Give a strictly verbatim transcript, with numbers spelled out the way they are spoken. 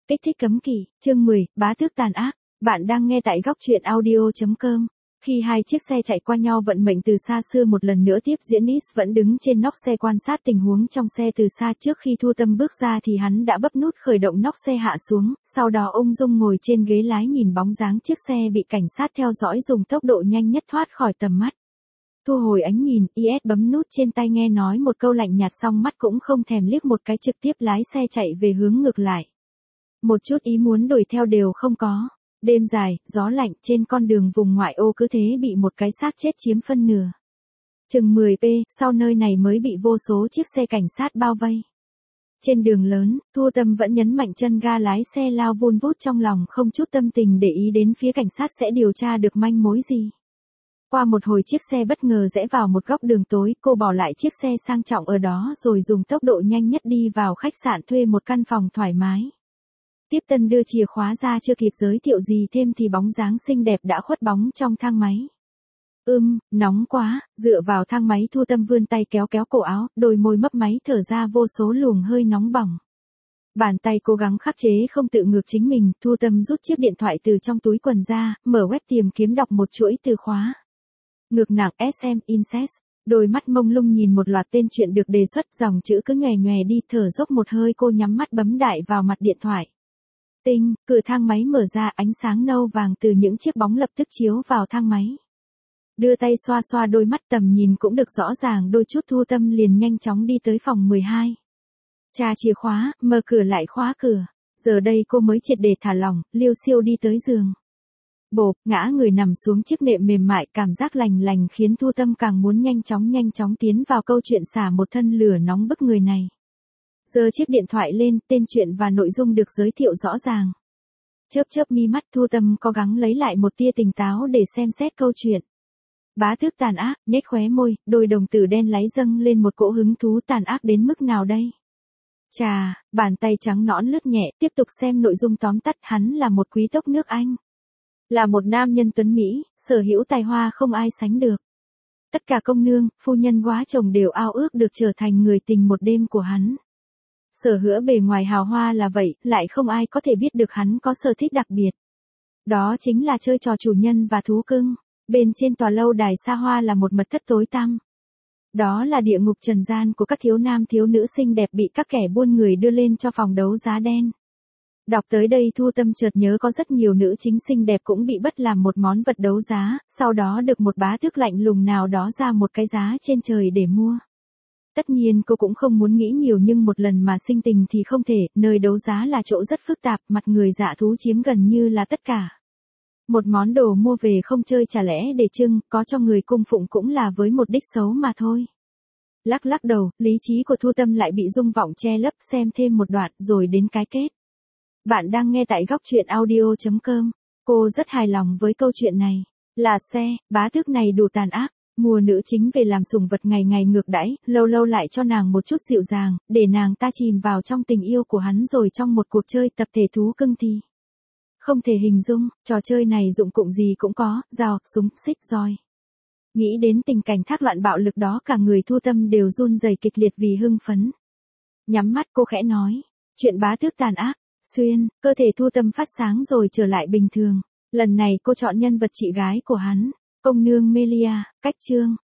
Kích thích cấm kỵ, chương mười, bá tước tàn ác. Bạn đang nghe tại góc truyện audio.com. Khi hai chiếc xe chạy qua nhau vận mệnh từ xa xưa một lần nữa tiếp diễn, Is vẫn đứng trên nóc xe quan sát tình huống trong xe từ xa. Trước khi Thu Tâm bước ra thì hắn đã bấm nút khởi động nóc xe hạ xuống, sau đó ung dung ngồi trên ghế lái nhìn bóng dáng chiếc xe bị cảnh sát theo dõi dùng tốc độ nhanh nhất thoát khỏi tầm mắt. Thu hồi ánh nhìn, Is bấm nút trên tay nghe nói một câu lạnh nhạt xong mắt cũng không thèm liếc một cái, trực tiếp lái xe chạy về hướng ngược lại. Một chút ý muốn đuổi theo đều không có. Đêm dài, gió lạnh, trên con đường vùng ngoại ô cứ thế bị một cái xác chết chiếm phân nửa. Chừng mười phút sau nơi này mới bị vô số chiếc xe cảnh sát bao vây. Trên đường lớn, Thu Tâm vẫn nhấn mạnh chân ga lái xe lao vun vút, trong lòng không chút tâm tình để ý đến phía cảnh sát sẽ điều tra được manh mối gì. Qua một hồi chiếc xe bất ngờ rẽ vào một góc đường tối, cô bỏ lại chiếc xe sang trọng ở đó rồi dùng tốc độ nhanh nhất đi vào khách sạn thuê một căn phòng thoải mái. Tiếp tân đưa chìa khóa ra, chưa kịp giới thiệu gì thêm thì bóng dáng xinh đẹp đã khuất bóng trong thang máy. Ưm, nóng quá, dựa vào thang máy Thu Tâm vươn tay kéo kéo cổ áo, đôi môi mấp máy thở ra vô số luồng hơi nóng bỏng. Bàn tay cố gắng khắc chế không tự ngược chính mình, Thu Tâm rút chiếc điện thoại từ trong túi quần ra, mở web tìm kiếm đọc một chuỗi từ khóa. Ngược nặng ét em, incest. Đôi mắt mông lung nhìn một loạt tên chuyện được đề xuất, dòng chữ cứ nhòe nhòe đi, thở dốc một hơi cô nhắm mắt bấm đại vào mặt điện thoại. Tinh, cửa thang máy mở ra, ánh sáng nâu vàng từ những chiếc bóng lập tức chiếu vào thang máy. Đưa tay xoa xoa đôi mắt, tầm nhìn cũng được rõ ràng đôi chút, Thu Tâm liền nhanh chóng đi tới phòng mười hai. Tra chìa khóa, mở cửa lại khóa cửa. Giờ đây cô mới triệt để thả lỏng, liêu xiêu đi tới giường. Bộp, ngã người nằm xuống chiếc nệm mềm mại, cảm giác lành lành khiến Thu Tâm càng muốn nhanh chóng nhanh chóng tiến vào câu chuyện, xả một thân lửa nóng bức người này. Giơ chiếc điện thoại lên, tên chuyện và nội dung được giới thiệu rõ ràng. Chớp chớp mi mắt, Thu Tâm cố gắng lấy lại một tia tỉnh táo để xem xét câu chuyện. Bá tước tàn ác, nhếch khóe môi, đôi đồng tử đen láy dâng lên một cỗ hứng thú. Tàn ác đến mức nào đây? Chà, bàn tay trắng nõn lướt nhẹ, tiếp tục xem nội dung tóm tắt. Hắn là một quý tộc nước Anh. Là một nam nhân tuấn Mỹ, sở hữu tài hoa không ai sánh được. Tất cả công nương, phu nhân góa chồng đều ao ước được trở thành người tình một đêm của hắn. Sở hữu bề ngoài hào hoa là vậy, lại không ai có thể biết được hắn có sở thích đặc biệt. Đó chính là chơi trò chủ nhân và thú cưng. Bên trên tòa lâu đài xa hoa là một mật thất tối tăm. Đó là địa ngục trần gian của các thiếu nam thiếu nữ xinh đẹp bị các kẻ buôn người đưa lên cho phòng đấu giá đen. Đọc tới đây Thu Tâm chợt nhớ có rất nhiều nữ chính xinh đẹp cũng bị bắt làm một món vật đấu giá, sau đó được một bá tước lạnh lùng nào đó ra một cái giá trên trời để mua. Tất nhiên cô cũng không muốn nghĩ nhiều, nhưng một lần mà sinh tình thì không thể, nơi đấu giá là chỗ rất phức tạp, mặt người dạ thú chiếm gần như là tất cả. Một món đồ mua về không chơi chả lẽ để trưng, có cho người cung phụng cũng là với một đích xấu mà thôi. Lắc lắc đầu, lý trí của Thu Tâm lại bị rung vọng che lấp, xem thêm một đoạn rồi đến cái kết. Bạn đang nghe tại góc truyện audio.com. Cô rất hài lòng với câu chuyện này. Là xe, bá tước này đủ tàn ác. Mua nữ chính về làm sủng vật, ngày ngày ngược đãi, lâu lâu lại cho nàng một chút dịu dàng, để nàng ta chìm vào trong tình yêu của hắn, rồi trong một cuộc chơi tập thể thú cưng thì không thể hình dung, trò chơi này dụng cụ gì cũng có, dao, súng, xích, roi. Nghĩ đến tình cảnh thác loạn bạo lực đó, cả người Thu Tâm đều run rẩy kịch liệt vì hưng phấn. Nhắm mắt cô khẽ nói, chuyện bá tước tàn ác. Xuyên, cơ thể Thu Tâm phát sáng rồi trở lại bình thường. Lần này cô chọn nhân vật chị gái của hắn, công nương Melia. Cách chương,